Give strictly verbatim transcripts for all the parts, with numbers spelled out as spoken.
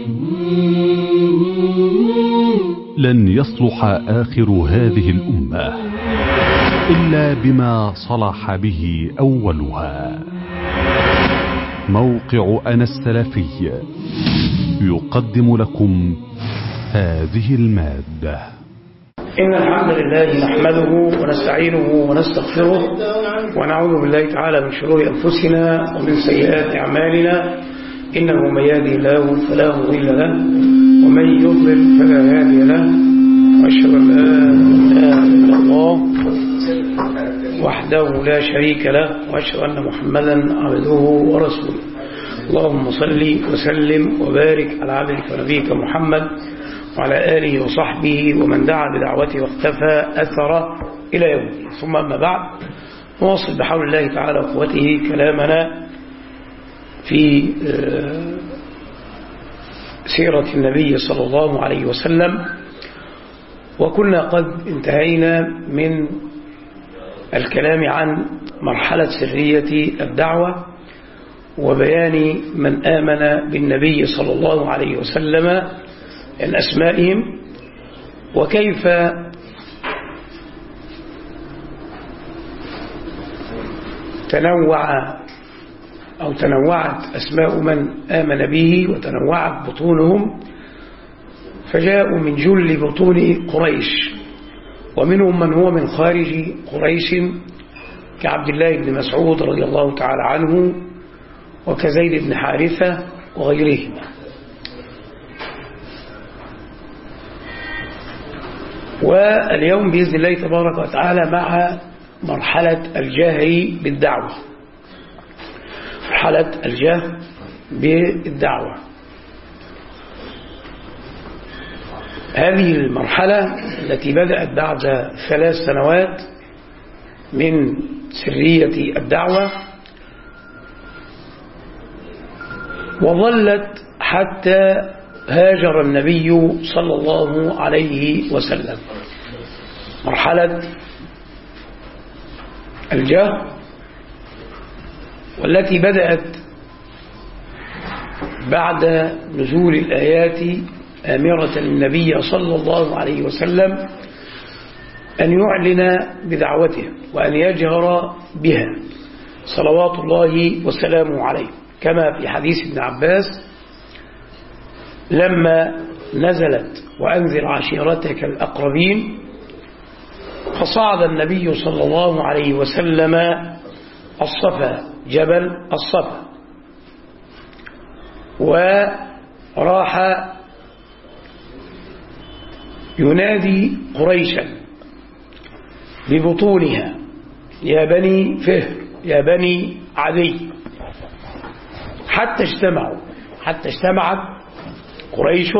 لن يصلح آخر هذه الأمة إلا بما صلح به أولها. موقع أنا السلفي يقدم لكم هذه المادة. إن الحمد لله نحمده ونستعينه ونستغفره ونعوذ بالله تعالى من شرور أنفسنا ومن سيئات أعمالنا، إنه من يهده الله فلا مضل له ومن يضلل فلا هادي له، وأشهد أن لا إله إلا الله وحده لا شريك له، وأشهد أن محمدا عبده ورسوله. اللهم صل وسلم وبارك على عبدك ونبيك محمد وعلى آله وصحبه ومن دعا بدعوته واختفى أثره إلى يوم الدين. ثم أما بعد، نواصل بحول الله تعالى وقوته كلامنا في سيرة النبي صلى الله عليه وسلم، وكنا قد انتهينا من الكلام عن مرحلة سرية الدعوة وبيان من آمن بالنبي صلى الله عليه وسلم من أسمائهم، وكيف تنوع أو تنوعت أسماء من آمن به وتنوعت بطونهم، فجاءوا من جل بطون قريش، ومنهم من هو من خارج قريش كعبد الله بن مسعود رضي الله تعالى عنه وكزيد بن حارثة وغيرهما. واليوم بإذن الله تبارك وتعالى مع مرحلة الجهر بالدعوة، مرحلة الجهر بالدعوة. هذه المرحلة التي بدأت بعد ثلاث سنوات من سرية الدعوة، وظلت حتى هاجر النبي صلى الله عليه وسلم. مرحلة الجهر والتي بدأت بعد نزول الآيات آمرة النبي صلى الله عليه وسلم أن يعلن بدعوته وأن يجهر بها صلوات الله وسلامه عليه، كما في حديث ابن عباس لما نزلت وأنذر عشيرتك الأقربين، فصعد النبي صلى الله عليه وسلم الصفا، جبل الصفا، وراح ينادي قريشا ببطونها: يا بني فهر، يا بني عدي، حتى اجتمعوا حتى اجتمعت قريش،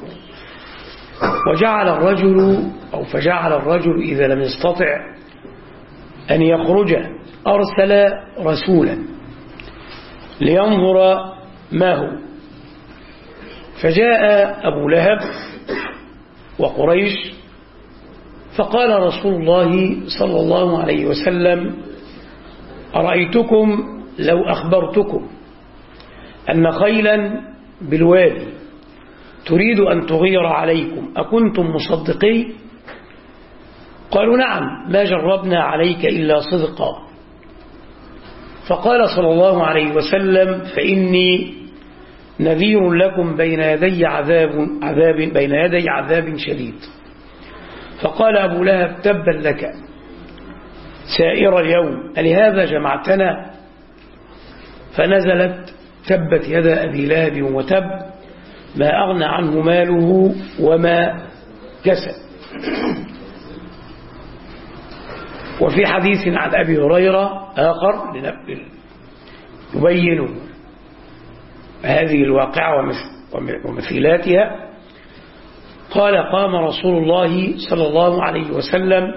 وجعل الرجل أو فجعل الرجل إذا لم يستطع أن يخرج أرسل رسولا لينظر ما هو، فجاء أبو لهب وقريش، فقال رسول الله صلى الله عليه وسلم: أرأيتكم لو أخبرتكم أن خيلا بالوادي تريد أن تغير عليكم أكنتم مصدقي؟ قالوا: نعم، ما جربنا عليك إلا صدقا. فقال صلى الله عليه وسلم: فإني نذير لكم بين يدي عذاب, عذاب بين يدي عذاب شديد. فقال أبو لهب: تبا لك سائر اليوم، ألهذا جمعتنا؟ فنزلت: تبت يد أبي لهب وتب، ما أغنى عنه ماله وما كسب. وفي حديث عن أبي هريرة آخر يبين هذه الواقعة ومثيلاتها، قال: قام رسول الله صلى الله عليه وسلم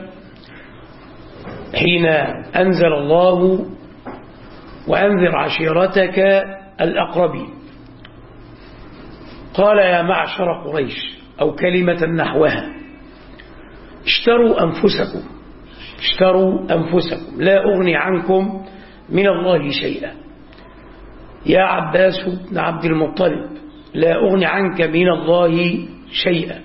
حين أنزل الله وأنذر عشيرتك الأقربين، قال: يا معشر قريش، أو كلمة نحوها: اشتروا أنفسكم اشتروا أنفسكم لا أغني عنكم من الله شيئا. يا عباس بن عبد المطلب، لا أغني عنك من الله شيئا.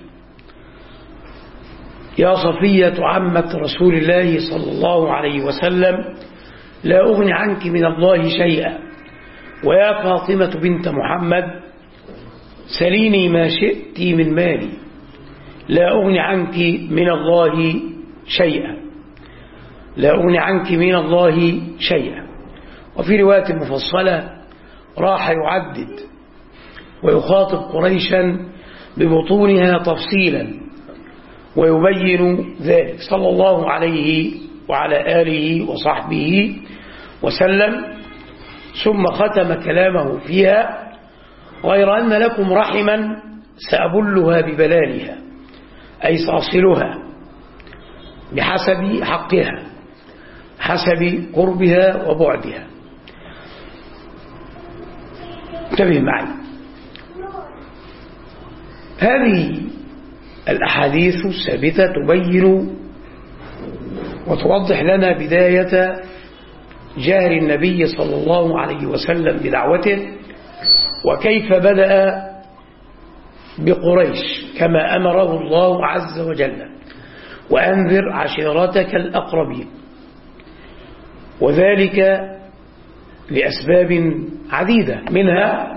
يا صفية عمة رسول الله صلى الله عليه وسلم لا أغني عنك من الله شيئا. ويا فاطمة بنت محمد سليني ما شئت من مالي لا أغني عنك من الله شيئا. لا أغني عنك من الله شيئا. وفي رواية مفصلة راح يعدد ويخاطب قريشا ببطونها تفصيلا ويبين ذلك صلى الله عليه وعلى آله وصحبه وسلم، ثم ختم كلامه فيها: غير أن لكم رحما سأبلها ببلالها، أي سأصلها بحسب حقها، حسب قربها وبعدها. انتبه معي، هذه الأحاديث الثابتة تبين وتوضح لنا بداية جهر النبي صلى الله عليه وسلم بدعوته، وكيف بدأ بقريش كما أمره الله عز وجل: وأنذر عشيرتك الأقربين. وذلك لأسباب عديدة، منها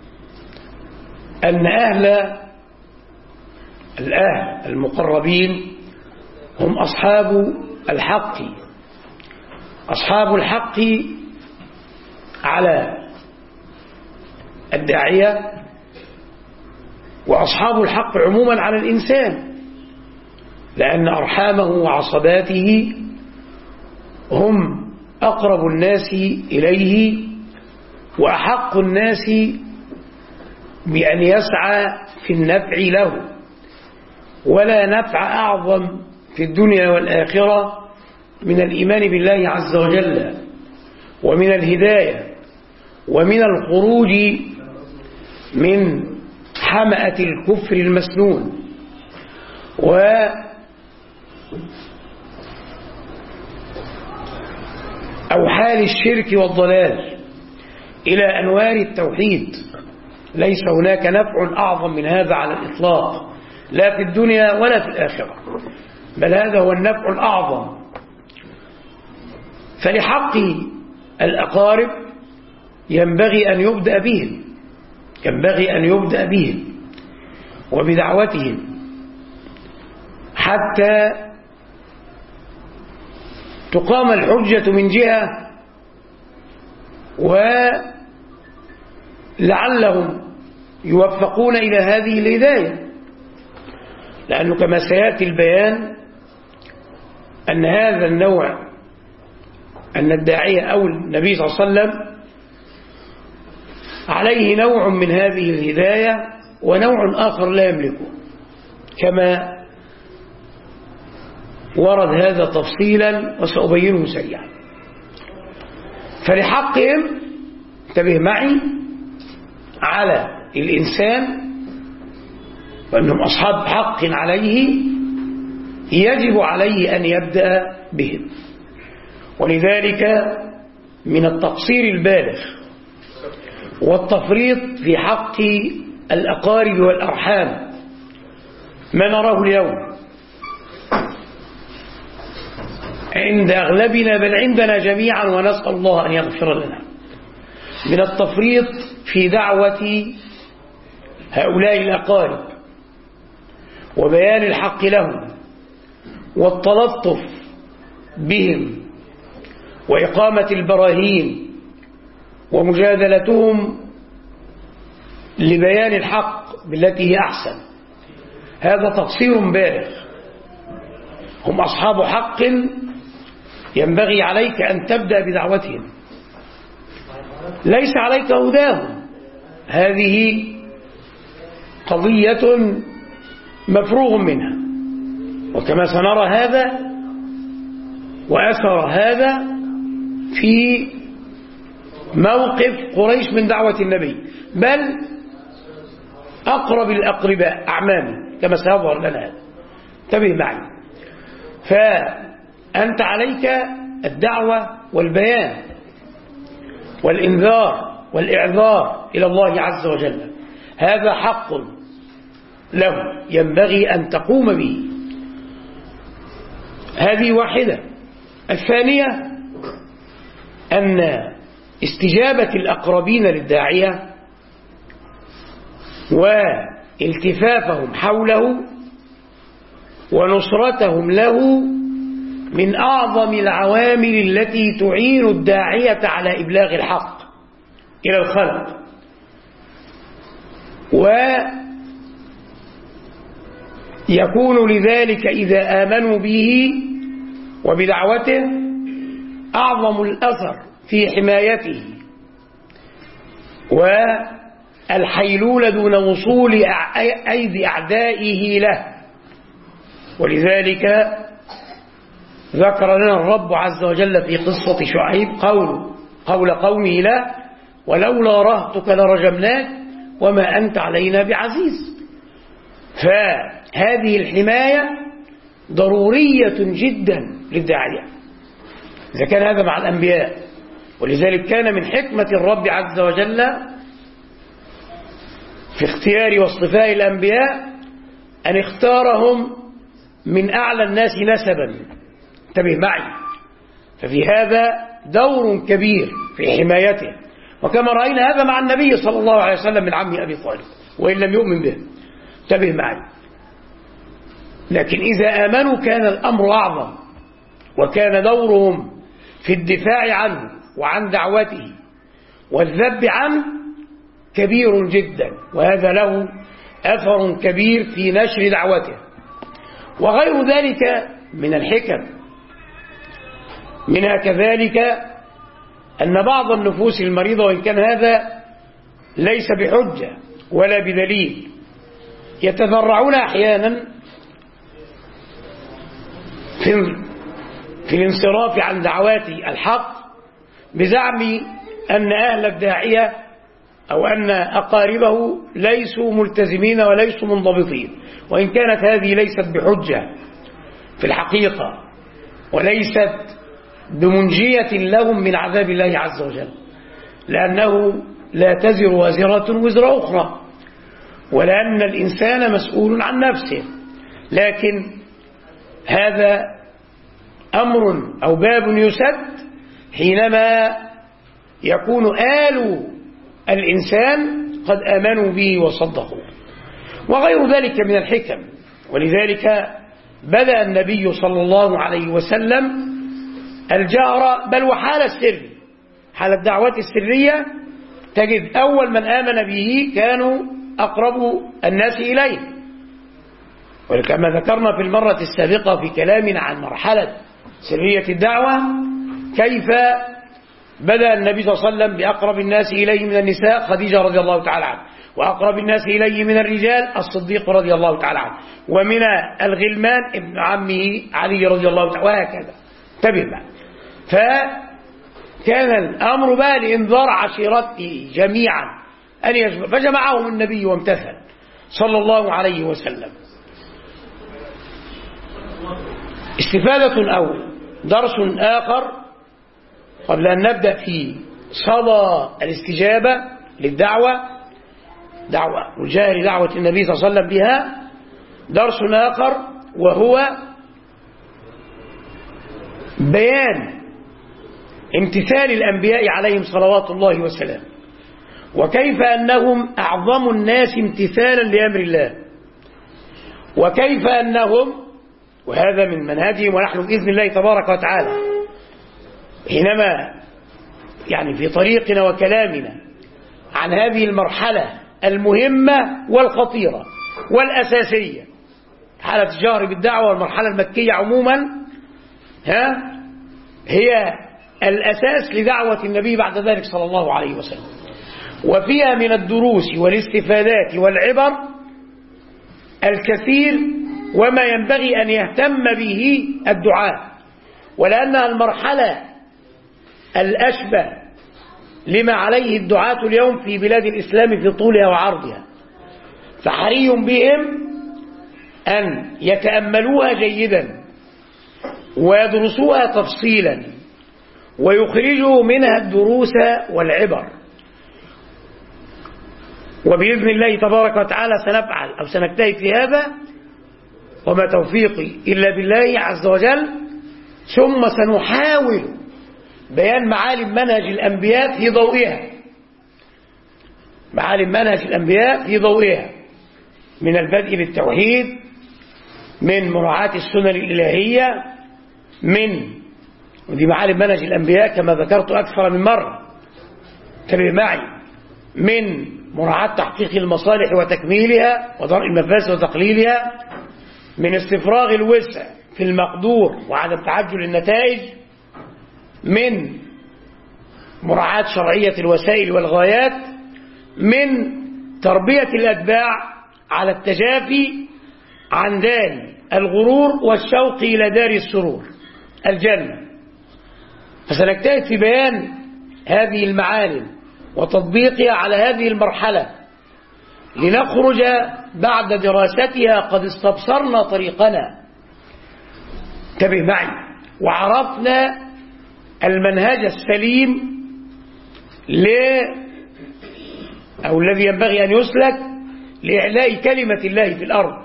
أن أهل الأهل المقربين هم أصحاب الحق. أصحاب الحق على الداعية، وأصحاب الحق عموما على الإنسان، لأن أرحامه وعصباته هم أقرب الناس إليه وأحق الناس بأن يسعى في النفع له. ولا نفع أعظم في الدنيا والآخرة من الإيمان بالله عز وجل، ومن الهداية، ومن الخروج من حمأة الكفر المسنون، و أو حال الشرك والضلال إلى أنوار التوحيد. ليس هناك نفع أعظم من هذا على الإطلاق، لا في الدنيا ولا في الآخرة، بل هذا هو النفع الأعظم. فلحق الأقارب ينبغي أن يبدأ بهم، ينبغي أن يبدأ بهم وبدعوتهم، حتى تقام الحجة من جهة، ولعلهم يوفقون إلى هذه الهداية. لأنه كما سيأتي البيان أن هذا النوع، أن الداعية أو النبي صلى الله عليه وسلم عليه نوع من هذه الهداية ونوع آخر لا يملكه، كما ورد هذا تفصيلا وسأبينه سريعا. فلحقهم، انتبه معي، على الإنسان وأنهم أصحاب حق عليه، يجب عليه أن يبدأ بهم. ولذلك من التقصير البالغ والتفريط في حق الأقارب والأرحام ما نراه اليوم عند أغلبنا، بل عندنا جميعا، ونسأل الله أن يغفر لنا، من التفريط في دعوة هؤلاء الأقارب وبيان الحق لهم والتلطف بهم وإقامة البراهين ومجادلتهم لبيان الحق بالتي هي أحسن. هذا تقصير بالغ. هم أصحاب حق، ينبغي عليك أن تبدأ بدعوتهم، ليس عليك هداهم. هذه قضية مفروغ منها، وكما سنرى هذا وأثر هذا في موقف قريش من دعوة النبي، بل أقرب الأقرباء أعمامه كما سيظهر لنا هذا. انتبه معي، فأنت عليك الدعوة والبيان والإنذار والإعذار إلى الله عز وجل. هذا حق له ينبغي أن تقوم به. هذه واحدة. الثانية أن استجابة الأقربين للداعية والتفافهم حوله ونصرتهم له من أعظم العوامل التي تعين الداعية على إبلاغ الحق إلى الخلق، ويكون لذلك إذا آمنوا به وبدعوته أعظم الأثر في حمايته والحيلولة دون وصول أيدي أعدائه له. ولذلك ذكر لنا الرب عز وجل في قصة شعيب قول قول قومه له ولولا رهطك لرجمناك وما أنت علينا بعزيز. فهذه الحماية ضرورية جدا للداعية إذا كان هذا مع الأنبياء. ولذلك كان من حكمة الرب عز وجل في اختيار واصطفاء الأنبياء أن اختارهم من أعلى الناس نسبا. انتبه معي. ففي هذا دور كبير في حمايته، وكما رأينا هذا مع النبي صلى الله عليه وسلم من عمه أبي طالب وإن لم يؤمن به. انتبه معي. لكن إذا آمنوا كان الأمر أعظم، وكان دورهم في الدفاع عنه وعن دعوته والذب عنه كبير جدا، وهذا له أثر كبير في نشر دعوته. وغير ذلك من الحكم منها كذلك أن بعض النفوس المريضة، وإن كان هذا ليس بحجة ولا بدليل، يتذرعون أحيانا في في الانصراف عن دعوات الحق بزعم أن أهل الداعية أو أن أقاربه ليسوا ملتزمين وليسوا منضبطين، وإن كانت هذه ليست بحجة في الحقيقة وليست بمنجية لهم من عذاب الله عز وجل، لأنه لا تزر وازرة وزر أخرى، ولأن الإنسان مسؤول عن نفسه. لكن هذا أمر أو باب يسد حينما يكون آل الإنسان قد آمنوا به وصدقوا، وغير ذلك من الحكم. ولذلك بدأ النبي صلى الله عليه وسلم الجهر بل وحال السر، حال الدعوات السرية تجد أول من آمن به كانوا أقرب الناس إليه. ولكما ذكرنا في المرة السابقة في كلامنا عن مرحلة سرية الدعوة كيف بدأ النبي صلى الله عليه وسلم بأقرب الناس إليه من النساء خديجة رضي الله تعالى عنها، وأقرب الناس إليه من الرجال الصديق رضي الله تعالى عنه، ومن الغلمان ابن عمه علي رضي الله تعالى، وهكذا. انتبه بقى. فكان الأمر بقى لإنذار عشيرته جميعا أن يجمع، فجمعهم النبي وامتثل صلى الله عليه وسلم. استفادة أو درس آخر قبل أن نبدأ في صدى الاستجابة للدعوة، دعوة وجاهر دعوة النبي صلى الله عليه وسلم بها، درس آخر وهو بيان امتثال الأنبياء عليهم صلوات الله وسلام، وكيف أنهم أعظم الناس امتثالا لأمر الله، وكيف أنهم، وهذا من منهجهم ونحن بإذن الله تبارك وتعالى حينما يعني في طريقنا وكلامنا عن هذه المرحلة المهمة والخطيرة والأساسية، حالة الجهر بالدعوة والمرحلة المكية عموما، ها هي الأساس لدعوة النبي بعد ذلك صلى الله عليه وسلم، وفيها من الدروس والاستفادات والعبر الكثير وما ينبغي أن يهتم به الدعاء، ولأنها المرحلة الأشبه لما عليه الدعاة اليوم في بلاد الإسلام في طولها وعرضها، فحري بهم أن يتأملوها جيدا ويدرسوها تفصيلا ويخرجوا منها الدروس والعبر. وبإذن الله تبارك وتعالى سنفعل أو سنجتهد في هذا، وما توفيقي إلا بالله عز وجل. ثم سنحاول بيان معالم منهج الأنبياء في ضوئها، معالم منهج الأنبياء في ضوئها، من البدء بالتوحيد، من مراعاة السنن الإلهية، من ودي معالم منهج الأنبياء كما ذكرت أكثر من مرة، انتبه معي، من مراعاة تحقيق المصالح وتكميلها ودرء المفاسد وتقليلها، من استفراغ الوسع في المقدور وعدم تعجل النتائج، من مراعاة شرعية الوسائل والغايات، من تربية الأتباع على التجافي عن دار الغرور والشوق إلى دار السرور الجنة. فسنجتهد في بيان هذه المعالم وتطبيقها على هذه المرحلة، لنخرج بعد دراستها قد استبصرنا طريقنا، انتبه معي، وعرفنا المنهج السليم ل أو الذي ينبغي أن يسلك لإعلاء كلمة الله في الأرض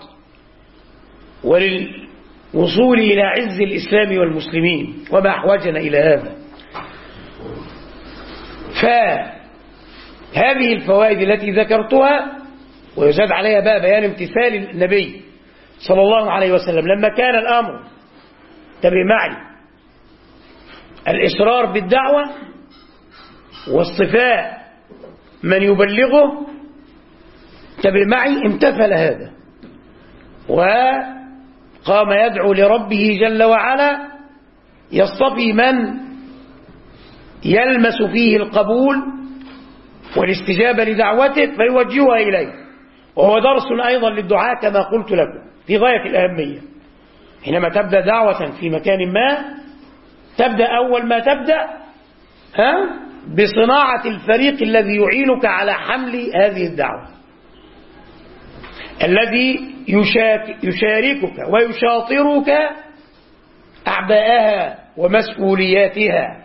وللوصول إلى عز الإسلام والمسلمين، وما أحوجنا إلى هذا. فهذه الفوائد التي ذكرتها ويزاد عليها بقى بيان امتثال النبي صلى الله عليه وسلم لما كان الأمر، انتبه معي، الإصرار بالدعوة واصطفاء من يبلغه، انتبه معي، امتثل هذا وقام يدعو لربه جل وعلا، يصطفي من يلمس فيه القبول والاستجابة لدعوته فيوجهها إليه، وهو درس أيضا للدعاء كما قلت لكم في غاية الأهمية. حينما تبدأ دعوة في مكان ما، تبدأ أول ما تبدأ ها بصناعة الفريق الذي يعينك على حمل هذه الدعوة، الذي يشاركك ويشاطرك أعباءها ومسؤولياتها.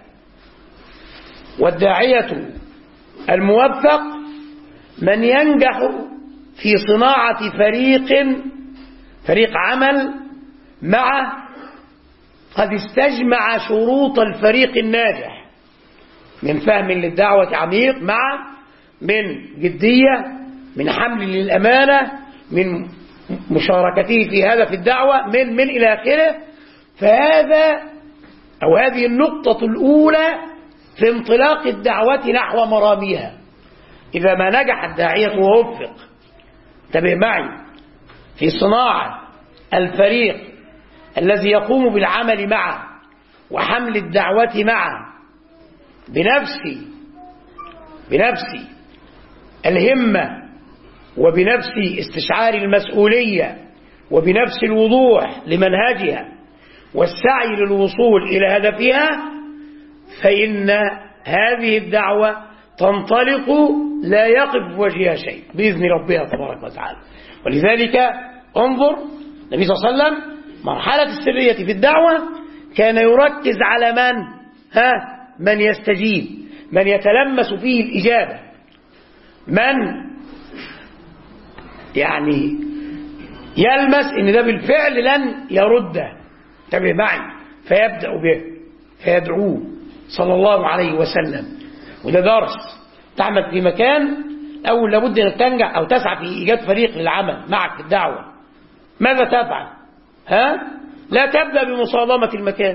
والداعية الموفق من ينجح في صناعة فريق فريق عمل مع قد استجمع شروط الفريق الناجح من فهم للدعوة عميق، مع من جدية، من حمل للأمانة، من مشاركته في هدف الدعوة، من من إلى آخره. فهذا أو هذه النقطة الأولى في انطلاق الدعوة نحو مراميها. إذا ما نجح الداعية ووفق، انتبه معي، في صناعة الفريق الذي يقوم بالعمل معه وحمل الدعوة معه بنفس بنفس الهمة وبنفس استشعار المسؤولية وبنفس الوضوح لمنهجها والسعي للوصول إلى هدفها، فإن هذه الدعوة تنطلق لا يقف وجهها شيء بإذن ربها تبارك وتعالى. ولذلك انظر النبي صلى الله عليه وسلم مرحلة السرية في الدعوة كان يركز على من ها من يستجيب، من يتلمس فيه الإجابة، من يعني يلمس إن ده بالفعل لن يرده، انتبه معي، فيبدأ به فيدعوه صلى الله عليه وسلم. وده درس تعمل في مكان أول لابد أن تنجح أو تسعى في إيجاد فريق للعمل معك في الدعوة. ماذا تفعل؟ ها؟ لا تبدأ بمصادمة المكان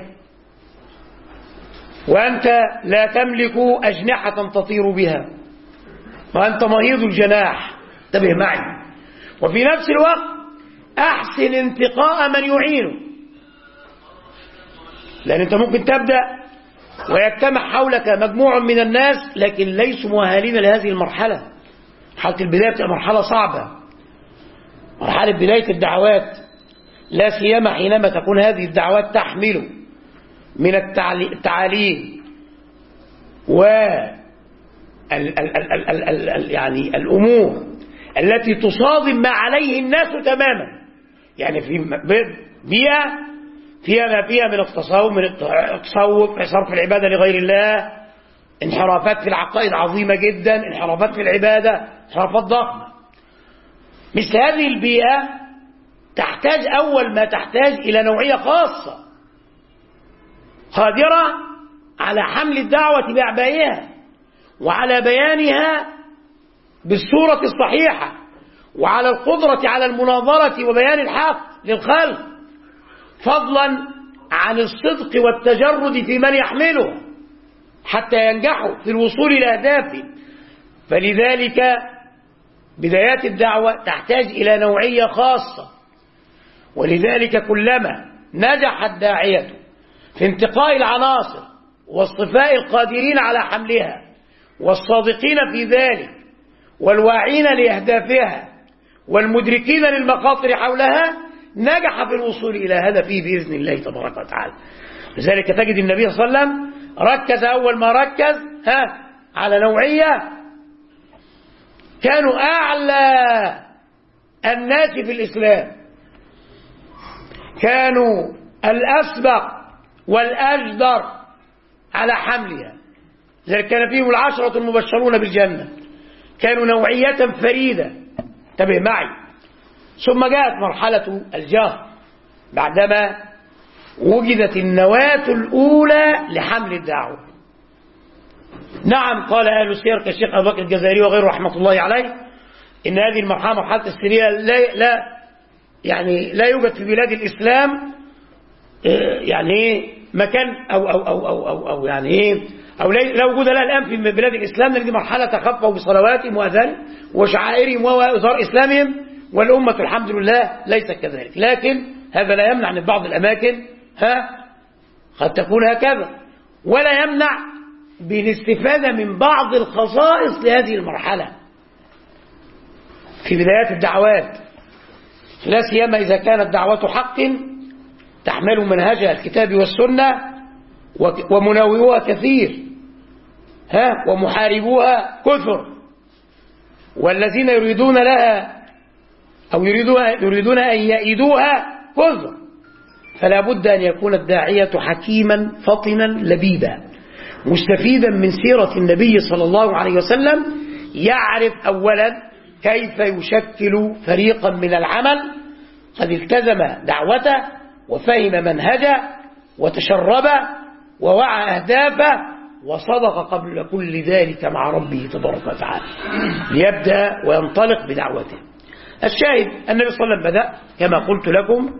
وأنت لا تملك أجنحة تطير بها وأنت مريض الجناح، انتبه معي. وفي نفس الوقت أحسن انتقاء من يعينه، لأن أنت ممكن تبدأ ويجتمع حولك مجموعة من الناس لكن ليسوا مؤهلين لهذه المرحلة. مرحلة البداية بتبقى مرحلة صعبة، مرحلة بداية الدعوات، لا سيما حينما تكون هذه الدعوات تحمل من التعاليم و ال ال ال ال ال ال يعني الأمور التي تصادم ما عليه الناس تماما. يعني في بيئة فيها ما فيها من التصوف، من التصوف، صرف العبادة لغير الله، انحرافات في العقائد عظيمة جدا، انحرافات في العبادة، انحرافات ضخمة. مثل هذه البيئة تحتاج أول ما تحتاج إلى نوعية خاصة قادرة على حمل الدعوة بأعبائها وعلى بيانها بالصورة الصحيحة وعلى القدرة على المناظرة وبيان الحق للخلق، فضلا عن الصدق والتجرد في من يحمله حتى ينجحوا في الوصول إلى أهدافهم. فلذلك بدايات الدعوة تحتاج إلى نوعية خاصة، ولذلك كلما نجح الداعية في انتقاء العناصر واصطفاء القادرين على حملها والصادقين في ذلك والواعين لأهدافها والمدركين للمخاطر حولها، نجح في الوصول إلى هدفه بإذن الله تبارك وتعالى. لذلك تجد النبي صلى الله عليه وسلم ركز أول ما ركز ها على نوعية كانوا أعلى الناس في الإسلام، كانوا الأسبق والأجدر على حملها، لذلك كان فيهم العشرة المبشرون بالجنة، كانوا نوعية فريدة. انتبه معي. ثم جاءت مرحلة الجهر بعدما وجدت النواة الأولى لحمل الدعوة. نعم قال أهل السير كالشيخ أبو بكر الجزائري وغيره رحمة الله عليه إن هذه المرحلة مرحلة السرية لا, لا يعني لا يوجد في بلاد الإسلام يعني مكان أو أو أو أو أو, أو يعني إيه أو لا وجود لها الآن في بلاد الإسلام، لأن دي مرحلة تخفوا بصلواتهم وأذان وشعائرهم وإظهار إسلامهم، والأمة الحمد لله ليست كذلك. لكن هذا لا يمنع أن بعض الأماكن ها قد تكون هكذا، ولا يمنع بالاستفادة من بعض الخصائص لهذه المرحلة في بدايات الدعوات، لا سيما إذا كانت دعوة حق تحمل منهج الكتاب والسنة ومناوئوها كثير ها ومحاربوها كثر، والذين يريدون لها أو يريدون أن يأيدوها كثر. فلا بد أن يكون الداعية حكيما فطنا لبيبا مستفيدا من سيرة النبي صلى الله عليه وسلم، يعرف أولا كيف يشكل فريقا من العمل قد التزم دعوته وفهم منهجه وتشربه ووعى أهدافه وصدق قبل كل ذلك مع ربه تبارك وتعالى ليبدأ وينطلق بدعوته. الشاهد النبي صلى الله عليه وسلم بدأ كما قلت لكم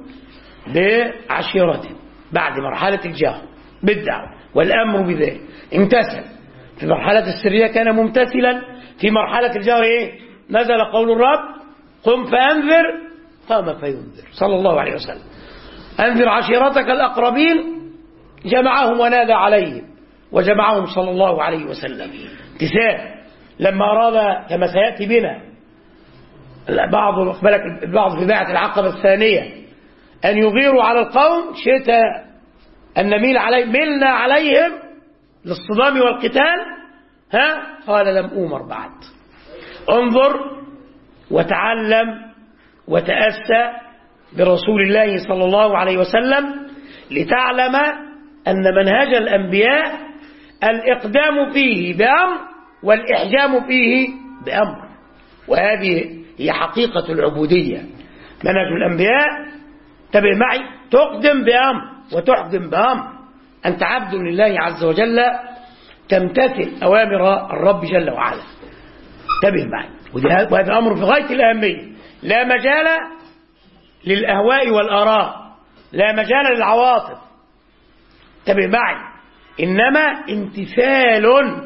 بعشيرته بعد مرحلة الجهر بالدعوة والأمر بذلك، امتثل. في مرحلة السرية كان ممتثلا، في مرحلة الجهر إيه؟ نزل قول الرب قم فأنذر قام فينذر صلى الله عليه وسلم. أنذر عشيرتك الأقربين، جمعهم ونادى عليهم وجمعهم صلى الله عليه وسلم. امتثال. لما أراد كما سيأتي بنا بعض بعض في بيعة العقبة الثانية أن يغيروا على القوم شئت أن نميل علي ملنا عليهم للصدام والقتال ها قال لم أمر بعد، انظر وتعلم وتأسى برسول الله صلى الله عليه وسلم لتعلم أن منهج الأنبياء الإقدام فيه بأمر والإحجام فيه بأمر، وهذه هي حقيقة العبودية. منهج الأنبياء تبع معي تقدم بأمر وتحجم بأمر، أنت عبد لله عز وجل تمتثل أوامر الرب جل وعلا. تبع معي، وهذا أمر في غاية الأهمية، لا مجال للأهواء والآراء، لا مجال للعواطف. تبع معي، إنما امتثال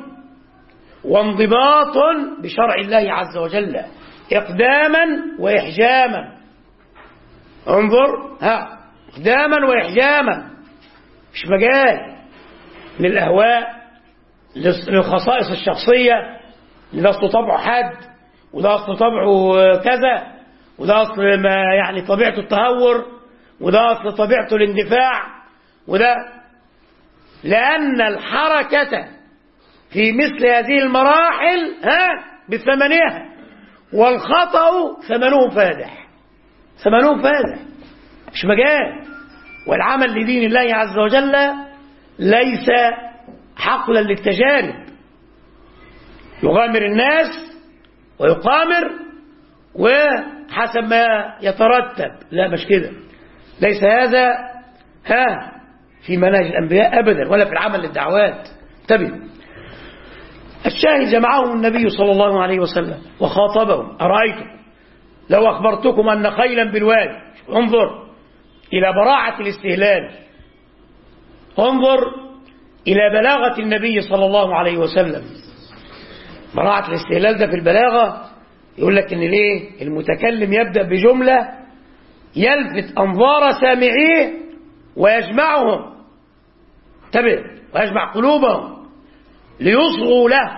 وانضباط بشرع الله عز وجل إقداما وإحجاما. انظر ها إقداما وإحجاما، مش مجال للأهواء للخصائص الشخصية، لده أصل طبعه حد وده أصل طبعه كذا وده أصل ما يعني طبيعته التهور وده أصل طبيعته الاندفاع وده، لأن الحركة في مثل هذه المراحل ها بثمنها، والخطأ ثمنه فادح، ثمنه فادح مش مجال. والعمل لدين الله عز وجل ليس حقلا للتجارب، يغامر الناس ويقامر وحسب ما يترتب. لا، مش كده، ليس هذا ها في منهج الأنبياء أبدا، ولا في العمل للدعوات. انتبهوا. الشاهد جمعهم النبي صلى الله عليه وسلم وخاطبهم: أرأيتم لو أخبرتكم أن خيلا بالوادي. انظر إلى براعة الاستهلال، انظر إلى بلاغة النبي صلى الله عليه وسلم. براعة الاستهلال ده في البلاغة يقول لك إن ليه المتكلم يبدأ بجملة يلفت أنظار سامعيه ويجمعهم، انتبه، ويجمع قلوبهم ليصغوا له.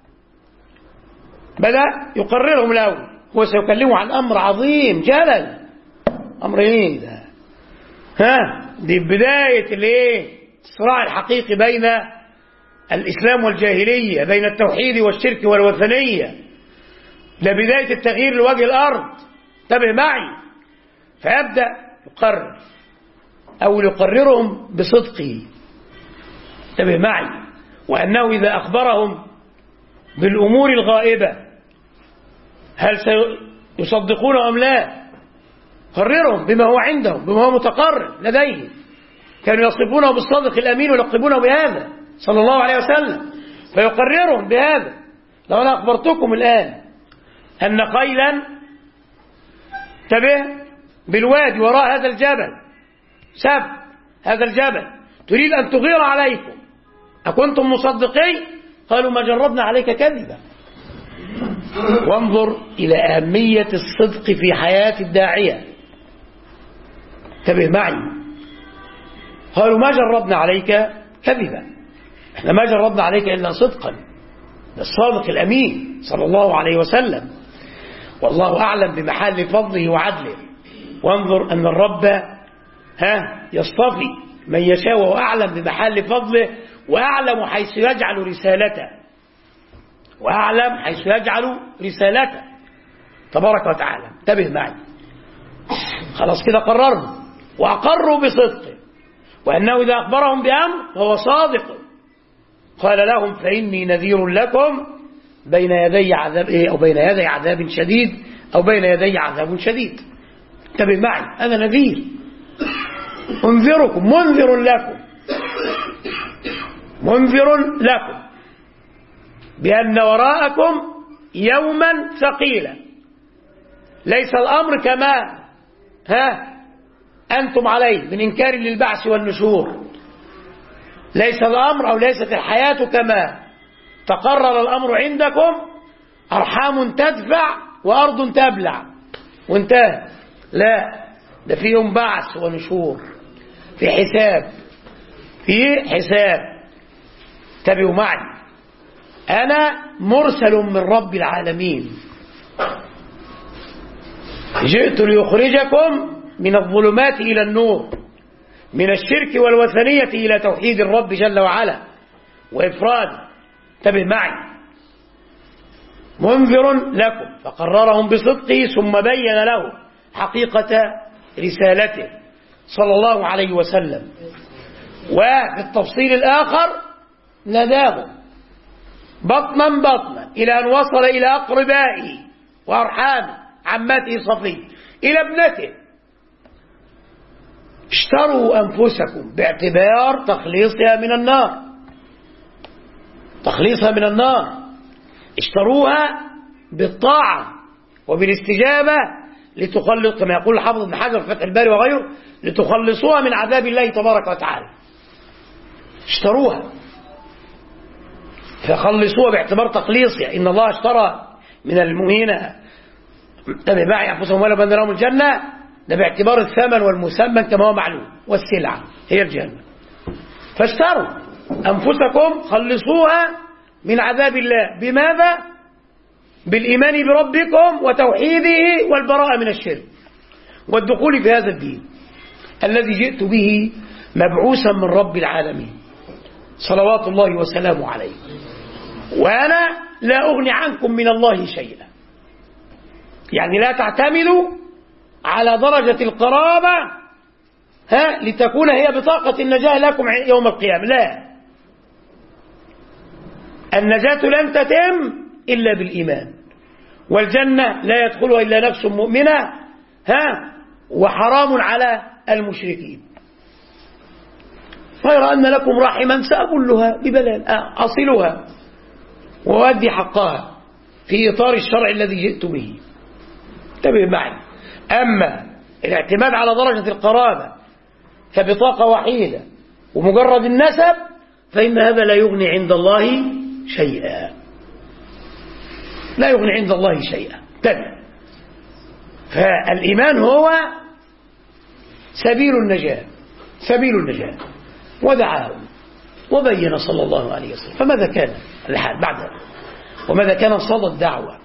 بدأ يقررهم الأول، هو سيكلمه عن أمر عظيم جلل. أمر إيه ده؟ ها، دي بداية الايه الصراع الحقيقي بين الإسلام والجاهلية، بين التوحيد والشرك والوثنية. ده بداية التغيير لوجه الأرض، انتبه معي. فيبدأ يقرر أو يقررهم بصدقه، انتبه معي، وأنه إذا أخبرهم بالأمور الغائبة هل سيصدقونه أم لا؟ قررهم بما هو عندهم، بما هو متقرر لديهم. كانوا يصفونه بالصادق الأمين ويلقبونه بهذا صلى الله عليه وسلم، فيقررهم بهذا. لو أنا أخبرتكم الآن أن خيلا تبه بالوادي وراء هذا الجبل، سب هذا الجبل، تريد أن تغير عليكم، أكنتم مصدقين؟ قالوا ما جربنا عليك كذبا. وانظر إلى أهمية الصدق في حياة الداعية، انتبه معي. قالوا ما جربنا عليك كذبا، احنا ما جربنا عليك إلا صدقا، الصادق الأمين صلى الله عليه وسلم، والله أعلم بمحل فضله وعدله. وانظر أن الرب ها يصطفي من يشاء، وهو أعلم بمحل فضله، وأعلم حيث يجعل رسالته، وأعلم حيث يجعل رسالته تبارك وتعالى. انتبه معي. خلاص كده قررنا وأقروا بصدقه، وأنه إذا أخبرهم بأمر فهو صادق. قال لهم فإني نذير لكم بين يدي عذاب إيه، أو بين يدي عذاب شديد، أو بين يدي عذاب شديد. انتبه معي، هذا نذير، انذركم، منذر لكم، منذر لكم بأن وراءكم يوما ثقيلا. ليس الأمر كما ها أنتم عليه من إنكار للبعث والنشور، ليس الأمر أو ليست الحياة كما تقرر الأمر عندكم، أرحام تدفع وأرض تبلع وانتهى. لا، ده في يوم بعث ونشور، في حساب، في حساب. انتبهوا معي، أنا مرسل من رب العالمين، جئت ليخرجكم من الظلمات إلى النور، من الشرك والوثنية إلى توحيد الرب جل وعلا وإفراده. انتبه معي، منذر لكم، فقررهم بصدقه ثم بين له حقيقة رسالته صلى الله عليه وسلم. وفي التفصيل الآخر ناداهم بطنا بطنا إلى أن وصل إلى أقربائه وأرحامه، عمته صفية إلى ابنته: اشتروا أنفسكم باعتبار تخليصها من النار، تخليصها من النار، اشتروها بالطاعة وبالاستجابة لتخلص، كما يقول الحافظ ابن حجر في فتح الباري وغيره، لتخلصوها من عذاب الله تبارك وتعالى. اشتروها فخلصوها باعتبار تخليصها. إن الله اشترى من المؤمنين تبع أنفسهم ولا بن لهم الجنة، ده باعتبار الثمن والمثمن كما هو معلوم، والسلعة هي الجنة. فاشتروا أنفسكم، خلصوها من عذاب الله. بماذا؟ بالإيمان بربكم وتوحيده والبراءة من الشرك والدخول في هذا الدين الذي جئت به مبعوثا من رب العالمين صلوات الله وسلامه عليه. وأنا لا أغني عنكم من الله شيئا، يعني لا تعتمدوا على درجة القرابة ها لتكون هي بطاقة النجاة لكم يوم القيامة. لا، النجاة لن تتم إلا بالإيمان والجنة لا يدخلها إلا نفس مؤمنة، ها، وحرام على المشركين. غير أن لكم رحما سأبلها ببلال، أصلها وأدي حقها في إطار الشرع الذي جئت به. انتبه معي. أما الاعتماد على درجة القرابة كبطاقة وحيدة ومجرد النسب فإن هذا لا يغني عند الله شيئا، لا يغني عند الله شيئا. انتبه. فالإيمان هو سبيل النجاة، سبيل النجاة. ودعاهم وبين صلى الله عليه وسلم. فماذا كان الحال بعدها؟ وماذا كان صدى الدعوة؟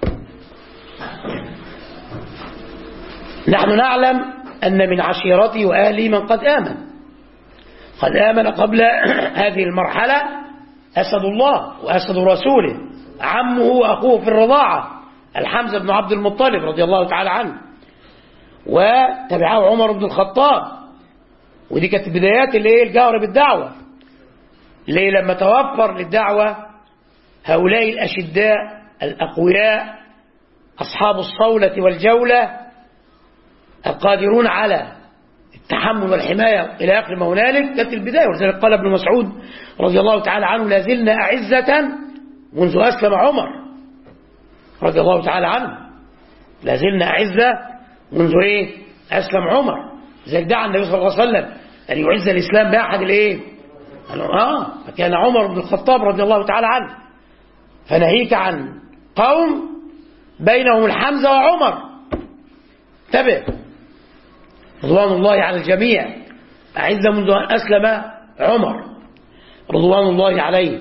نحن نعلم أن من عشيرته وأهله من قد آمن، قد آمن قبل هذه المرحلة أسد الله وأسد رسوله، عمه وأخوه في الرضاعة الحمزة بن عبد المطلب رضي الله تعالى عنه، وتبعه عمر بن الخطاب. ودي كانت بدايات اللي الجهر بالدعوة، اللي لما توفر للدعوة هؤلاء الأشداء الأقوياء أصحاب الصولة والجولة القادرون على التحمل والحماية إلى آخر ما هنالك، كانت البداية. ولذلك قال ابن مسعود رضي الله تعالى عنه: لازلنا أعزة منذ أسلم عمر رضي الله تعالى عنه، لازلنا أعزة منذ إيه؟ أسلم عمر. لذلك دعا النبي صلى الله عليه وسلم أن يعز الإسلام بأحد الإيه؟ آه فكان عمر بن الخطاب رضي الله تعالى عنه. فنهيك عن قوم بينهم الحمزة وعمر. انتبه، رضوان الله على الجميع، أعز منذ أن أسلم عمر رضوان الله عليه.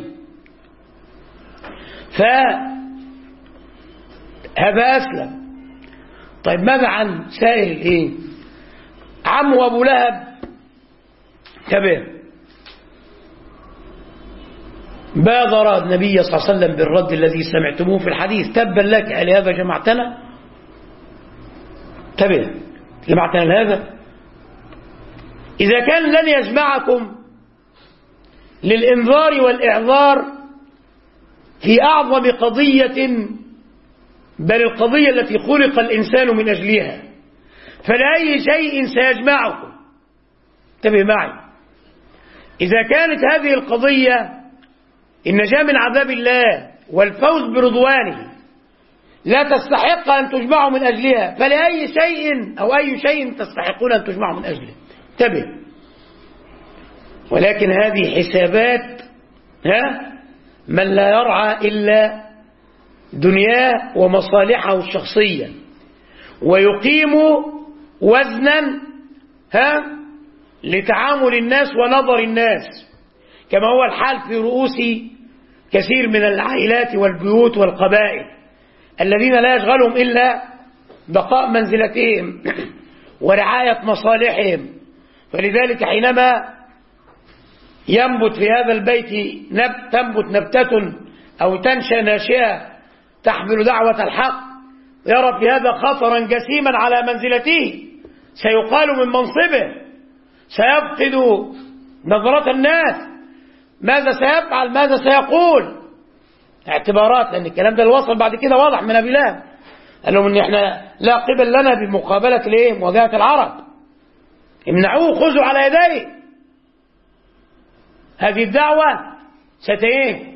فهذا أسلم. طيب ماذا عن سائر الإيه؟ عمه أبو لهب. انتبه، بادر النبي صلى الله عليه وسلم بالرد الذي سمعتموه في الحديث: تبا لك لهذا جمعتنا. انتبه، جمعتنا لهذا. إذا كان لن يجمعكم للإنذار والإعذار في أعظم قضية، بل القضية التي خلق الإنسان من أجلها، فلأي شيء سيجمعكم. انتبه معي. إذا كانت هذه القضية النجاة من عذاب الله والفوز برضوانه لا تستحق أن تجمعوا من أجلها، فلأي شيء أو أي شيء تستحقون أن تجمعوا من أجله. انتبه. ولكن هذه حسابات ها من لا يرعى إلا دنياه ومصالحه الشخصية، ويقيم وزنا ها لتعامل الناس ونظر الناس، كما هو الحال في رؤوس كثير من العائلات والبيوت والقبائل الذين لا يشغلهم إلا بقاء منزلتهم ورعاية مصالحهم. فلذلك حينما ينبت في هذا البيت نبت تنبت نبتة أو تنشأ ناشئة تحمل دعوة الحق، يرى في هذا خطرا جسيما على منزلته، سيقال من منصبه، سيفقد نظرة الناس، ماذا سيفعل، ماذا سيقول، اعتبارات. لأن الكلام ده الوصل بعد كده واضح من أبي لهب، قال لهم إن إحنا لا قبل لنا بمقابلة الإيه؟ مواجهة العرب، امنعوه، خذوا على يديه. هذه الدعوة ستين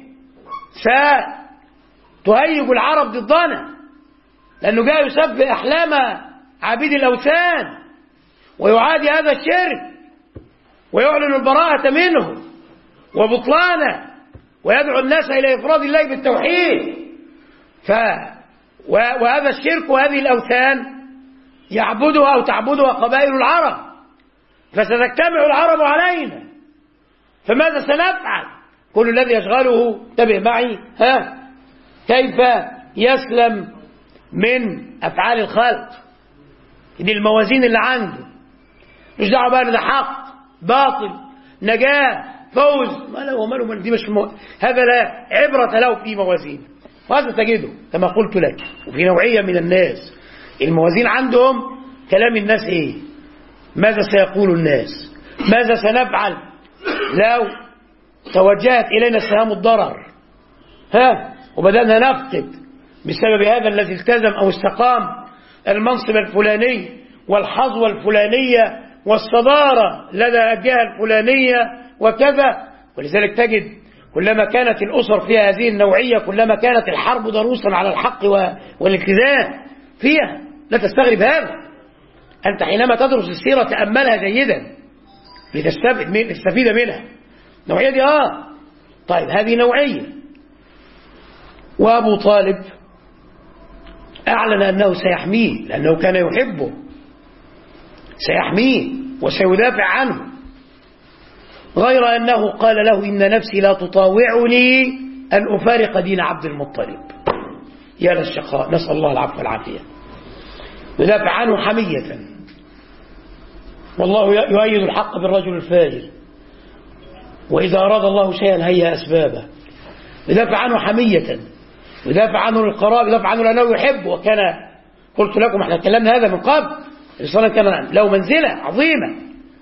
ستهيج العرب ضدنا، لأنه جاء يسب أحلام عبيد الأوثان ويعادي هذا الشرك ويعلن البراءة منه وبطلانه ويدعو الناس إلى إفراد الله بالتوحيد. ف وهذا الشرك وهذه الأوثان يعبدها أو تعبدها قبائل العرب، فستجتمع العرب علينا، فماذا سنفعل؟ كل الذي يشغله، انتبه معي، ها كيف يسلم من أفعال الخلق، دي الموازين اللي عنده، مش دعوه بقى ده حق باطل نجاة فوز، ما له وما له، دي مش مو... هذا لا عبرة له في موازين. وهذا تجده كما قلت لك. وفي نوعية من الناس الموازين عندهم كلام الناس ايه، ماذا سيقول الناس، ماذا سنفعل لو توجهت إلينا سهام الضرر، ها وبدأنا نفقد بسبب هذا الذي التزم أو استقام المنصب الفلاني والحظوة الفلانية والصدارة لدى الجهة الفلانية وكذا. ولذلك تجد كلما كانت الأسر فيها هذه النوعية كلما كانت الحرب ضروسا على الحق والالتزام فيها. لا تستغرب هذا. أنت حينما تدرس السيرة تأملها جيدا لتستفيد منها. النوعية دي آه طيب هذه نوعية. وأبو طالب أعلن أنه سيحميه لأنه كان يحبه، سيحميه وسيدافع عنه، غير أنه قال له إن نفسي لا تطاوعني أن أفارق دين عبد المطلب. يا للشقاء، نسأل الله العفو والعافية. يدافع عنه حمية، والله يؤيد الحق بالرجل الفاجر، وإذا أراد الله شيئا هيأ أسبابه. يدافع عنه حمية، يدافع عنه للقراب، يدافع عنه لأنه يحبه. وكان قلت لكم احنا تكلمنا هذا من قبل، الرسالة كان له منزلة عظيمة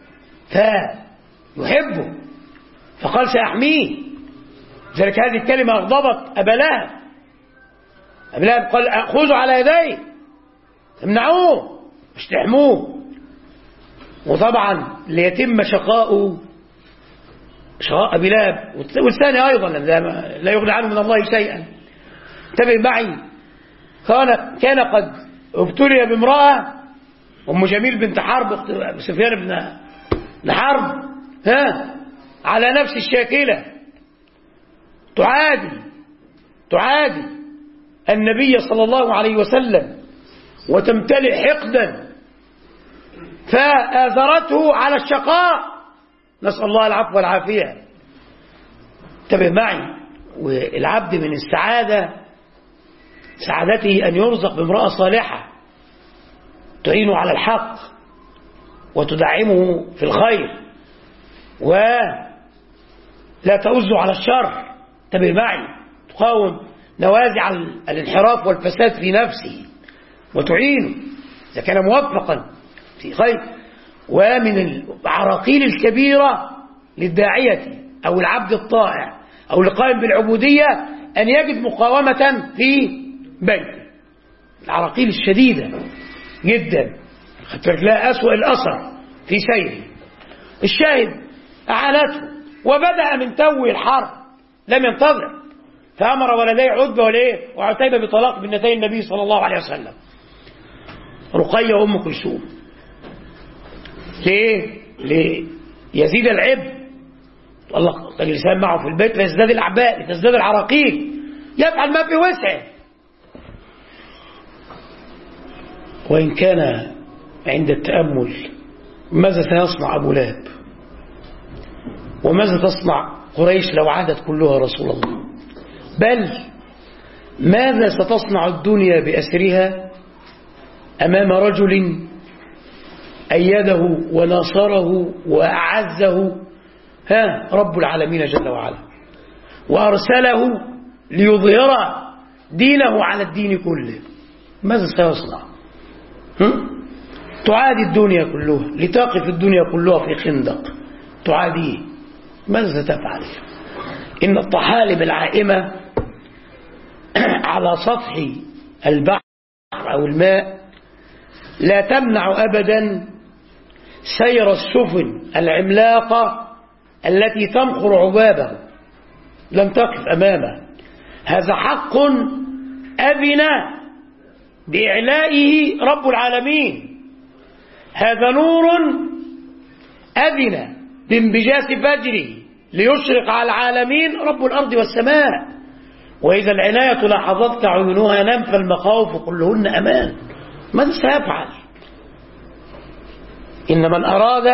فيحبه، فقال سأحميه. ذلك هذه الكلمة أغضبت أبا لهب. أبا لهب قال أخذوا على يديه، امنعوه مش تحموه. وطبعا ليتم شقاؤه شقاء أبي لهب والثاني أيضا لا يغني عنه من الله شيئا. انتبه معي، كان كان قد ابتلي بامرأة أم جميل بنت حرب سفيان بن حرب ها على نفس الشاكلة، تعادي تعادي النبي صلى الله عليه وسلم وتمتلئ حقدا، فآثرته على الشقاء، نسأل الله العفو والعافية. انتبه معي، والعبد من السعادة سعادته أن يرزق بامرأة صالحة تعينه على الحق وتدعمه في الخير ولا تؤذه على الشر. انتبه معي، تقاوم نوازع الانحراف والفساد في نفسه وتعينه إذا كان موفقا في خير. ومن العراقيل الكبيرة للداعية أو العبد الطائع أو القائم بالعبودية أن يجد مقاومة في بيته. العراقيل الشديدة جدا لا أسوأ الأثر في سيره. الشاهد أعانته وبدأ من تو الحرب، لم ينتظر، فأمر ولديه عتبة وليه وعتيبة بطلاق بنتي النبي صلى الله عليه وسلم، رقية وأم كلثوم. ليه؟ ليزيد العبء، الله الإنسان معه في البيت فيزداد الأعباء لتزداد العراقيل، يفعل ما في وسعه. وإن كان عند التأمل ماذا سيصنع أبو لهب وماذا تصنع قريش لو عادت كلها رسول الله، بل ماذا ستصنع الدنيا بأسرها أمام رجل أيده وناصره وأعزه ها رب العالمين جل وعلا، وأرسله ليظهر دينه على الدين كله. ماذا سيصنع؟ تعادي الدنيا كلها، لتقف الدنيا كلها في خندق تعاديه، ماذا ستفعل؟ إن الطحالب العائمة على سطح البحر أو الماء لا تمنع أبدا سير السفن العملاقة التي تمخر عبابه، لم تقف أمامه. هذا حق أذن بإعلائه رب العالمين، هذا نور أذن بانبجاس فجره ليشرق على العالمين رب الأرض والسماء. وإذا العناية لاحظتك عيونها نم فالمخاوف كلهن أمان. ماذا سيفعل؟ إن من أراد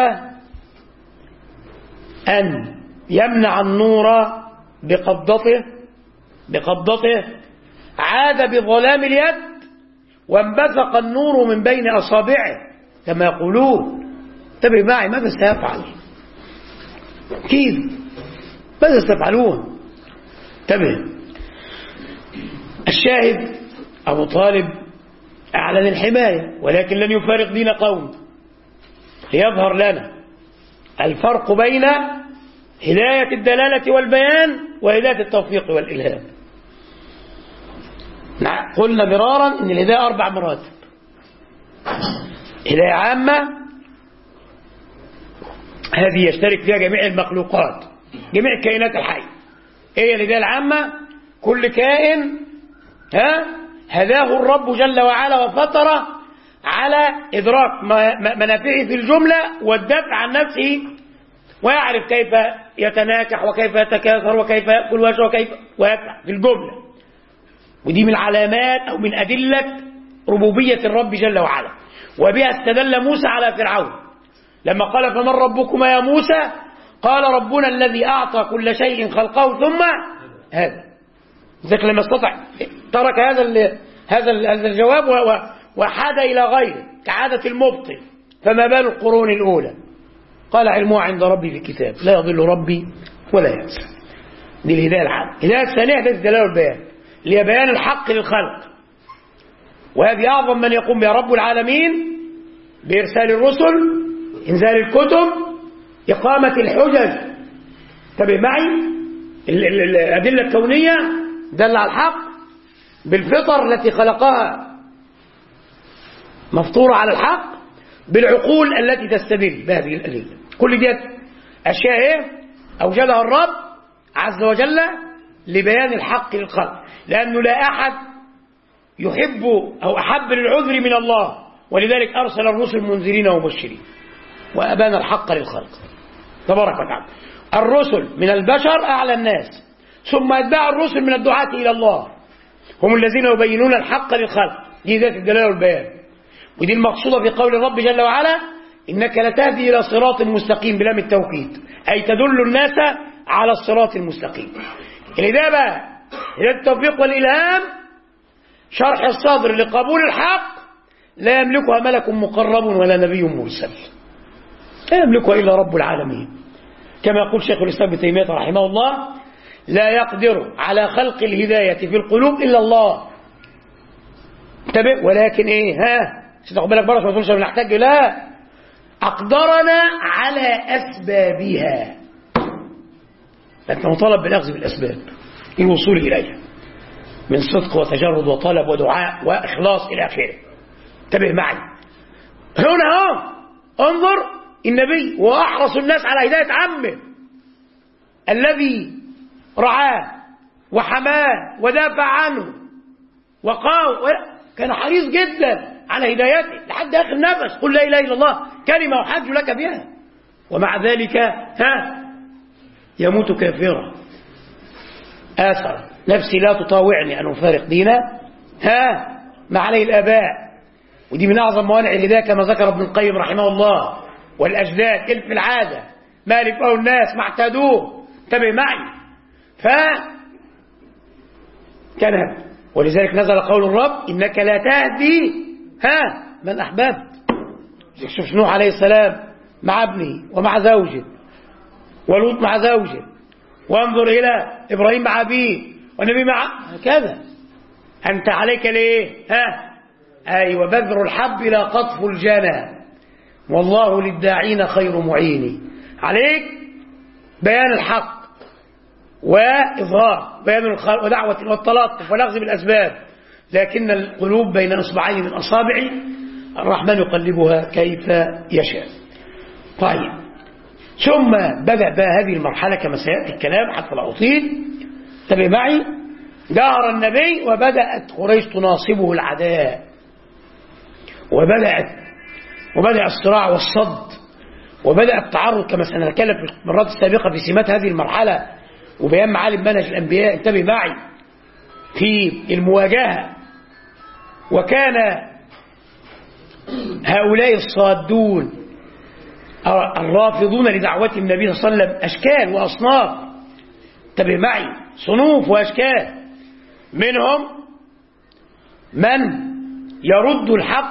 أن يمنع النور بقبضته بقبضته عاد بظلام اليد وانبثق النور من بين أصابعه كما يقولون. انتبه معي، ماذا سيفعل؟ كيف؟ ماذا ستفعلون؟ انتبه. الشاهد أبو طالب أعلن الحماية ولكن لن يفارق دين قوم، ليظهر لنا الفرق بين هداية الدلالة والبيان وهداية التوفيق والإلهام. قلنا مرارا إن الهداية أربع مراتب. هداية عامة هذه يشترك فيها جميع المخلوقات، جميع الكائنات الحية. ايه الهداية العامة؟ كل كائن ها هداه الرب جل وعلا وفطره على إدراك منافعه في الجملة والدفع عن نفسه، ويعرف كيف يتناكح وكيف يتكاثر وكيف يأكل ويشرب وكيف ويدفع في الجملة. ودي من علامات أو من أدلة ربوبية الرب جل وعلا. وبها استدل موسى على فرعون لما قال فمن ربكما يا موسى؟ قال ربنا الذي أعطى كل شيء خلقه ثم هذا. ذلك لما استطع ترك هذا هذا هذا الجواب وحاد إلى غيره كعادة المبطل. فما بال القرون الأولى؟ قال علمها عند ربي في كتاب لا يضل ربي ولا ينسى. دي الهداية العامة. الهداية الثانية هداية الدلالة والبيان اللي هي بيان الحق للخلق، وهذه أعظم من يقوم بها رب العالمين بإرسال الرسل، إنزال الكتب، إقامة الحجج. تبع معي الأدلة الكونية دل على الحق بالفطر التي خلقها مفطورة على الحق، بالعقول التي تستدل بهذه الأدلة. كل دي أشياء إيه؟ أوجدها الرب عز وجل لبيان الحق للخلق، لأنه لا أحد يحب أو أحب للعذر من الله، ولذلك أرسل الرسل منذرين ومبشرين وأبان الحق للخلق تبارك وتعالى. الرسل من البشر أعلى الناس، ثم أتباع الرسل من الدعاة إلى الله هم الذين يبينون الحق للخلق. دي ذات الدلالة والبيان، ودي المقصودة في قول الرب جل وعلا إنك لتهدي إلى صراط مستقيم بلام التوكيد، أي تدل الناس على الصراط المستقيم. الهداية بقى هداية التوفيق والإلهام، شرح الصدر لقبول الحق، لا يملكها ملك مقرب ولا نبي مرسل، لا يملكها إلا رب العالمين. كما يقول شيخ الإسلام ابن تيمية رحمه الله لا يقدر على خلق الهداية في القلوب إلا الله. انتبه، ولكن إيه ها ستاخد بالك برضه ما تقولش بنحتاج، لا أقدرنا على أسبابها، فأنت مطالب بالأخذ بالأسباب الوصول إليها من صدق وتجرد وطلب ودعاء وإخلاص إلى آخره. انتبه معي هنا اهو، انظر النبي وأحرص الناس على هداية عمه الذي رعاه وحماه ودافع عنه وقاوم، كان حريص جدا على هدايته لحد آخر نفس. قل لا إله إلا الله كلمة أحج لك بها، ومع ذلك ها يموت كافرا. آثر نفسي لا تطاوعني أن أفارق دينا ها ما عليه الآباء. ودي من أعظم موانع الهداية كما ذكر ابن القيم رحمه الله. والأجداد كلف العادة ما لفه الناس ما اعتادوه. انتبه معي. ف كان ولذلك نزل قول الرب إنك لا تهدي ها من أحببت. شوف نوح عليه السلام مع ابنه ومع زوجه، ولوط مع زوجه، وانظر إلى إبراهيم مع أبيه والنبي مع هكذا. أنت عليك ليه ها أيوة بذر الحب لا قطف الجنى والله للداعين خير معين. عليك بيان الحق وإظهار بيان الخلق ودعوة والتلطف والأخذ بالأسباب، لكن القلوب بين إصبعين من أصابع الرحمن يقلبها كيف يشاء. طيب ثم بدأ بقى هذه المرحلة كما سيأتي الكلام حتى لا أطيل. تبع معي. جهر النبي وبدأت قريش تناصبه العداء، وبدأت وبدأ الصراع والصد، وبدأ التعرض كما سنتكلم في المرات السابقة في سمات هذه المرحلة وبيان معالم منهج الأنبياء. انتبه معي في المواجهة. وكان هؤلاء الصادون الرافضون لدعوة النبي صلى الله عليه وسلم أشكال وأصناف. انتبه معي صنوف وأشكال، منهم من يرد الحق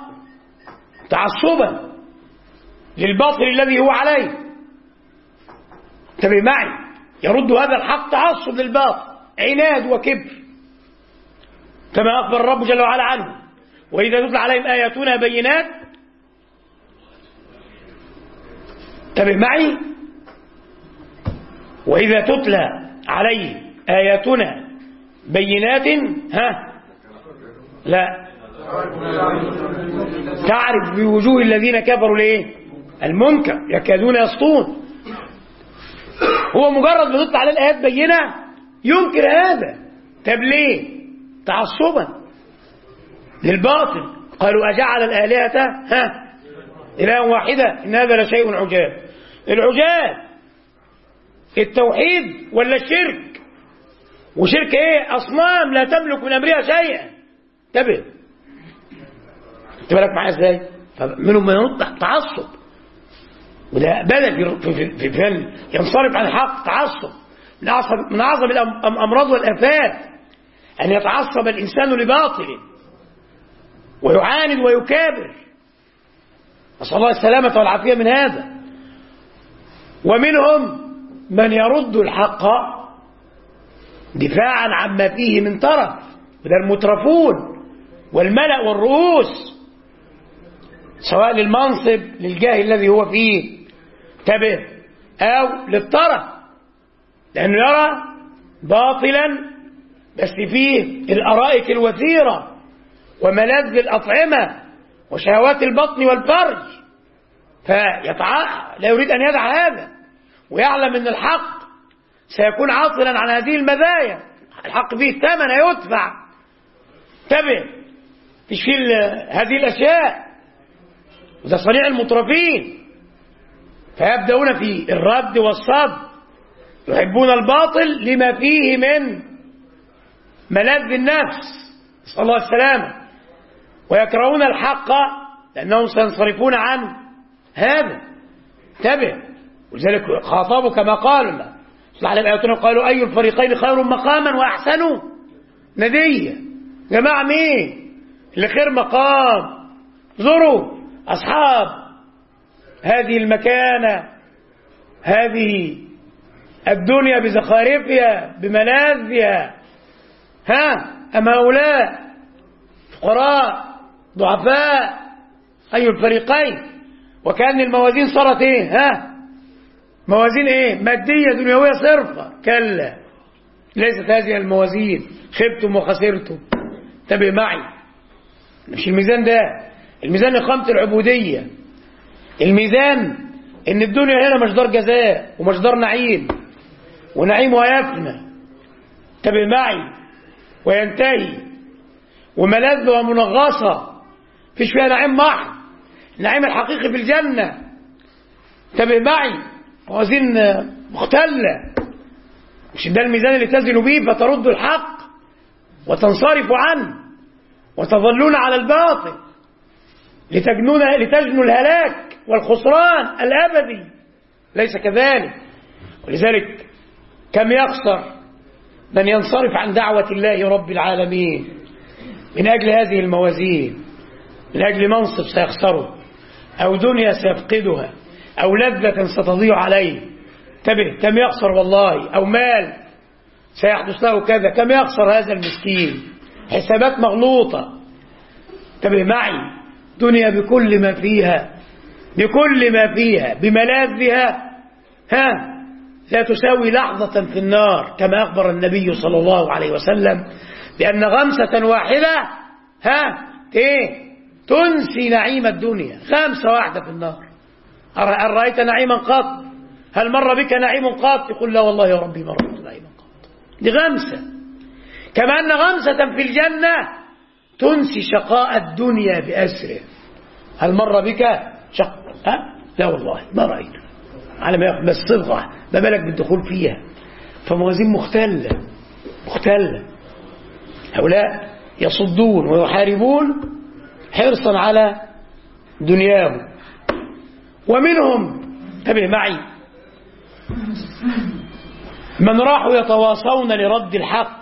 تعصبا للباطل الذي هو عليه. انتبه معي يرد هذا الحق تعصب للباطل عناد وكبر، كما أخبر الرب جل وعلا عنه وإذا تتلى عليهم آياتنا بينات. انتبه معي وإذا تتلى عليهم آياتنا بينات ها لا، تعرف بوجوه الذين كفروا ليه المنكر يكادون يسطون. هو مجرد ما تطلع عليه الآيات بينة ينكر هذا. طب ليه؟ تعصبا للباطل. قالوا أجعل الآلهة ها إله واحدة إن هذا لشيء عجاب. العجاب التوحيد ولا الشرك؟ وشرك ايه؟ أصنام لا تملك من أمرها شيئا. انتبه، انت بالك معايا ازاي؟ فمنهم من ينط تعصب، وده بدأ في في في فن ينصرف عن الحق. تعصب من أعظم من أعظم الأمراض والآفات أن يتعصب الإنسان لباطل ويعاند ويكابر. نسأل الله السلامة والعافية من هذا. ومنهم من يرد الحق دفاعا عما فيه من طرف، وده المترفون والملأ والرؤوس، سواء للمنصب للجاه الذي هو فيه تبه أو للطرف، لأنه يرى باطلا بس فيه الأرائك الوثيرة وملاذ الأطعمة وشهوات البطن والفرج، فيتع... لا يريد أن يدع هذا، ويعلم أن الحق سيكون عاطلا عن هذه المزايا. الحق فيه الثمن يدفع، انتبه، فيش فيه هذه الأشياء، وده صنيع المترفين. فيبدأون في الرد والصد، يحبون الباطل لما فيه من ملاذ النفس، نسأل الله السلامة، ويكرهون الحق لأنهم سينصرفون عن هذا. انتبه، ولذلك خاطبوا كما قالوا قالوا أي الفريقين خير مقاما وأحسن نديا. جماعة مين اللي خير مقام؟ زروا أصحاب هذه المكانة، هذه الدنيا بزخارفها بملاذها، ها أم هؤلاء فقراء ضعفاء؟ أي الفريقين؟ وكأن الموازين صارت إيه؟ ها موازين إيه؟ مادية دنيوية صرفة. كلا، ليست هذه الموازين. خبتم وخسرتم. انتبه معي، مش الميزان ده. الميزان إقامة العبودية. الميزان إن الدنيا هنا مش دار جزاء ومش دار نعيم، ونعيم ويفنى، انتبه معي، وينتهي، وملاذها منغصة، فيش فيها نعيم محض. النعيم الحقيقي في الجنة، انتبه معي، موازين مختلة. مش ده الميزان اللي تزن به فترد الحق وتنصرف عنه وتظلون على الباطل لتجنون لتجنوا الهلاك والخسران الأبدي. ليس كذلك. ولذلك كم يخسر من ينصرف عن دعوة الله رب العالمين من أجل هذه الموازين، من أجل منصب سيخسره، أو دنيا سيفقدها، أو لذة ستضيع عليه. انتبه، كم يخسر والله، أو مال سيحدث له كذا. كم يخسر هذا المسكين، حسابات مغلوطة. انتبه معي، دنيا بكل ما فيها، بكل ما فيها بملاذها، ها لا تساوي لحظة في النار، كما أخبر النبي صلى الله عليه وسلم بأن غمسة واحدة ها ايه تنسي نعيم الدنيا. غمسة واحدة في النار. هل رأيت نعيما قط؟ هل مر بك نعيم قط؟ يقول لا والله يا ربي ما رأيت نعيما قط. دي غمسة. كما أن غمسة في الجنة تنسي شقاء الدنيا بأسره. هل مر بك شق؟ ها؟ لا والله ما رأيت، على ما يأخذ بس صبغة، ما بالك بالدخول فيها. فموازين مختلة مختلة. هؤلاء يصدون ويحاربون حرصا على دنياهم. ومنهم، انتبه معي، من راحوا يتواصون لرد الحق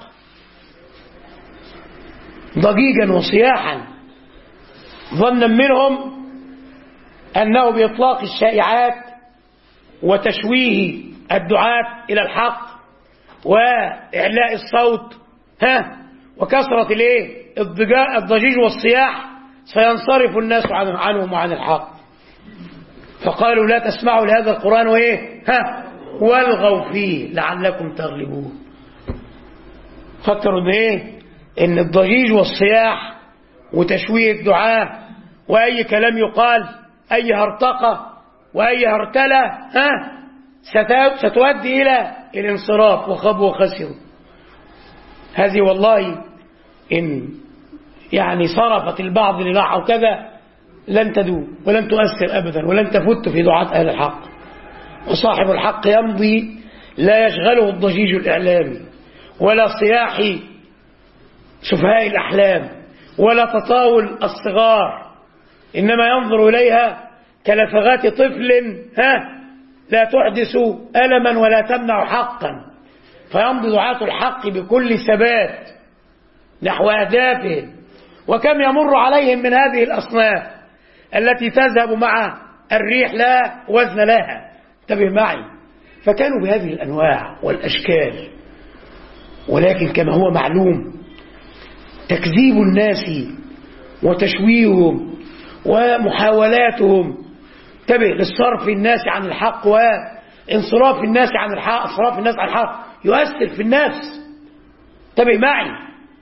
ضجيجا وصياحا، ظنا منهم أنه بإطلاق الشائعات وتشويه الدعاة إلى الحق وإعلاء الصوت ها وكثرة الايه الضجيج والصياح سينصرف الناس عنهم وعن الحق. فقالوا لا تسمعوا لهذا القرآن وايه ها والغوا فيه لعلكم تغلبون. فكروا بايه ان الضجيج والصياح وتشويه الدعاة وأي كلام يقال، أي هرطقة وأي هرتلة ها ستؤدي إلى الانصراف وخابوا وخسروا. هذه والله إن يعني صرفت البعض لبعض أو كذا لن تدوم ولن تؤثر أبدا ولن تفت في دعاة أهل الحق. وصاحب الحق يمضي لا يشغله الضجيج الإعلامي ولا صياح سفهاء الأحلام ولا تطاول الصغار، إنما ينظر إليها كلفغات طفل ها لا تحدث ألما ولا تمنع حقا، فيمضي دعاة الحق بكل ثبات نحو أهدافهم. وكم يمر عليهم من هذه الأصناف التي تذهب مع الريح لا وزن لها، انتبه معي، فكانوا بهذه الأنواع والأشكال. ولكن كما هو معلوم تكذيب الناس وتشويههم ومحاولاتهم انتبه للصرف الناس عن الحق وانصراف الناس عن الحق، اصراف الناس عن الحق يؤثر في النفس، انتبه معي.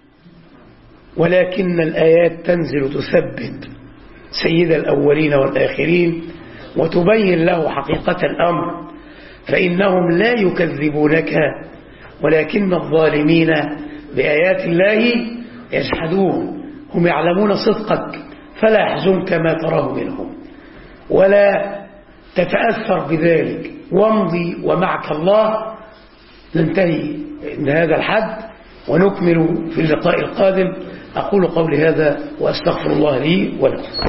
ولكن الآيات تنزل تثبت سيد الأولين والآخرين وتبين له حقيقة الأمر، فإنهم لا يكذبونك ولكن الظالمين بآيات الله يجحدون. هم يعلمون صدقك فلا يحزنك ما تراه منهم ولا تتأثر بذلك، وامضي ومعك الله. ننتهي من هذا الحد ونكمل في اللقاء القادم. أقول قولي هذا وأستغفر الله لي ولكم.